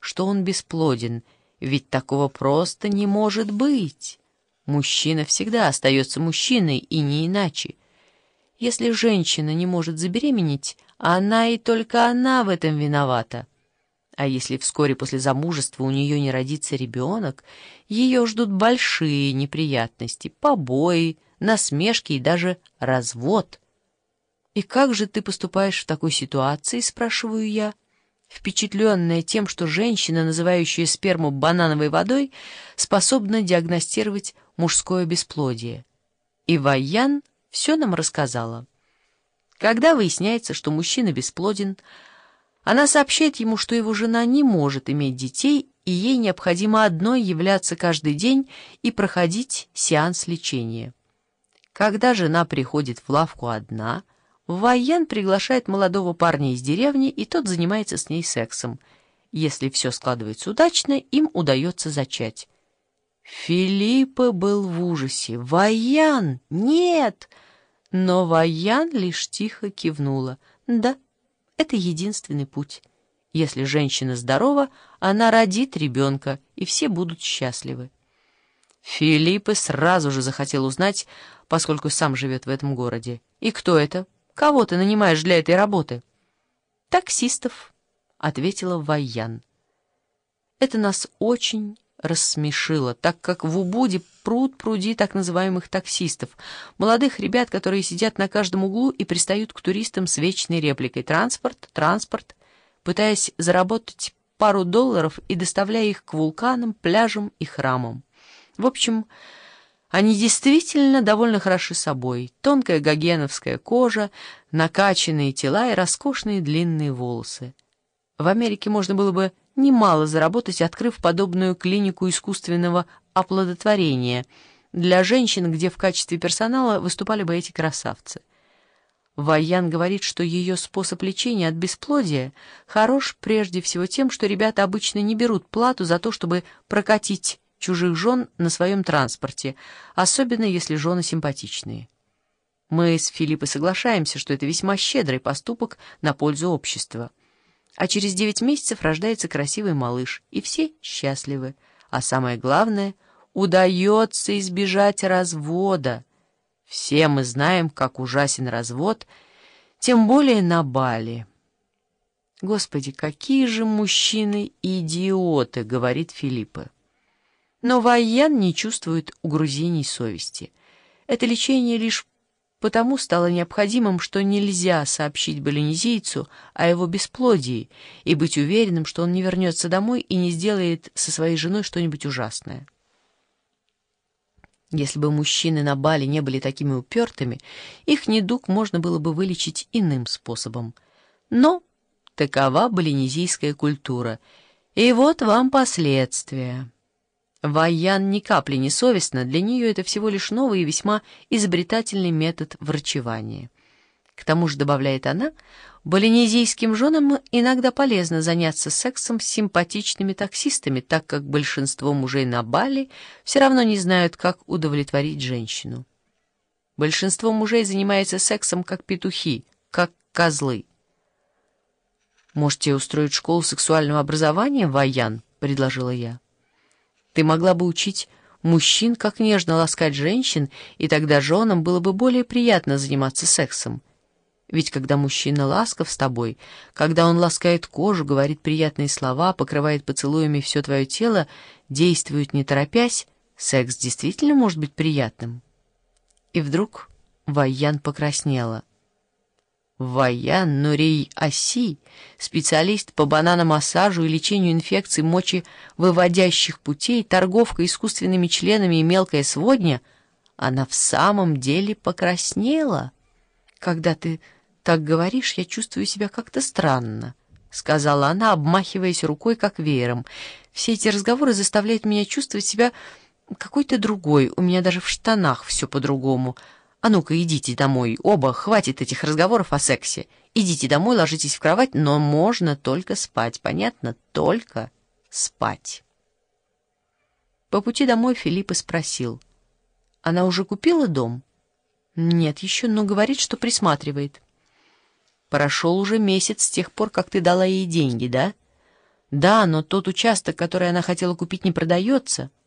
что он бесплоден, ведь такого просто не может быть. Мужчина всегда остается мужчиной, и не иначе. Если женщина не может забеременеть, она и только она в этом виновата. А если вскоре после замужества у нее не родится ребенок, ее ждут большие неприятности, побои, насмешки и даже развод. «И как же ты поступаешь в такой ситуации?» — спрашиваю я, впечатленная тем, что женщина, называющая сперму банановой водой, способна диагностировать мужское бесплодие. И Вайян все нам рассказала. Когда выясняется, что мужчина бесплоден, она сообщает ему, что его жена не может иметь детей, и ей необходимо одной являться каждый день и проходить сеанс лечения. Когда жена приходит в лавку одна, Вайян приглашает молодого парня из деревни, и тот занимается с ней сексом. Если все складывается удачно, им удается зачать. Филиппа был в ужасе. «Вайян, нет!» Но Вайян лишь тихо кивнула. «Да, это единственный путь. Если женщина здорова, она родит ребенка, и все будут счастливы». Филиппа сразу же захотел узнать, поскольку сам живет в этом городе. «И кто это? Кого ты нанимаешь для этой работы?» «Таксистов», — ответила Вайян. Это нас очень рассмешило, так как в Убуде пруд-пруди так называемых таксистов, молодых ребят, которые сидят на каждом углу и пристают к туристам с вечной репликой «Транспорт, транспорт», пытаясь заработать пару долларов и доставляя их к вулканам, пляжам и храмам. В общем, они действительно довольно хороши собой. Тонкая гогеновская кожа, накачанные тела и роскошные длинные волосы. В Америке можно было бы немало заработать, открыв подобную клинику искусственного оплодотворения для женщин, где в качестве персонала выступали бы эти красавцы. Вайян говорит, что ее способ лечения от бесплодия хорош прежде всего тем, что ребята обычно не берут плату за то, чтобы прокатить чужих жен на своем транспорте, особенно если жены симпатичные. Мы с Филиппой соглашаемся, что это весьма щедрый поступок на пользу общества. А через 9 месяцев рождается красивый малыш, и все счастливы. А самое главное, удается избежать развода. Все мы знаем, как ужасен развод, тем более на Бали. «Господи, какие же мужчины идиоты!» — говорит Филиппа. Но Вайян не чувствует угрызений совести. Это лечение лишь потому стало необходимым, что нельзя сообщить балинезийцу о его бесплодии и быть уверенным, что он не вернется домой и не сделает со своей женой что-нибудь ужасное. Если бы мужчины на Бали не были такими упертыми, их недуг можно было бы вылечить иным способом. Но такова балинезийская культура, и вот вам последствия. Вайян ни капли не совестна, для нее это всего лишь новый и весьма изобретательный метод врачевания. К тому же, добавляет она, балинезийским женам иногда полезно заняться сексом с симпатичными таксистами, так как большинство мужей на Бали все равно не знают, как удовлетворить женщину. Большинство мужей занимается сексом как петухи, как козлы. «Можете устроить школу сексуального образования, Вайян?» — предложила я. «Ты могла бы учить мужчин, как нежно ласкать женщин, и тогда женам было бы более приятно заниматься сексом. Ведь когда мужчина ласков с тобой, когда он ласкает кожу, говорит приятные слова, покрывает поцелуями все твое тело, действует не торопясь, секс действительно может быть приятным». И вдруг Вайян покраснела. Вайян Нурей Аси, специалист по бананомассажу и лечению инфекций мочевыводящих путей, торговка искусственными членами и мелкая сводня, она в самом деле покраснела. «Когда ты так говоришь, я чувствую себя как-то странно», — сказала она, обмахиваясь рукой, как веером. «Все эти разговоры заставляют меня чувствовать себя какой-то другой, у меня даже в штанах все по-другому. А ну-ка, идите домой, оба, хватит этих разговоров о сексе. Идите домой, ложитесь в кровать, но можно только спать, понятно? Только спать». По пути домой Филиппа спросил: «Она уже купила дом?» «Нет еще, но говорит, что присматривает». «Прошел уже месяц с тех пор, как ты дала ей деньги, да?» Да, но тот участок, который она хотела купить, не продается.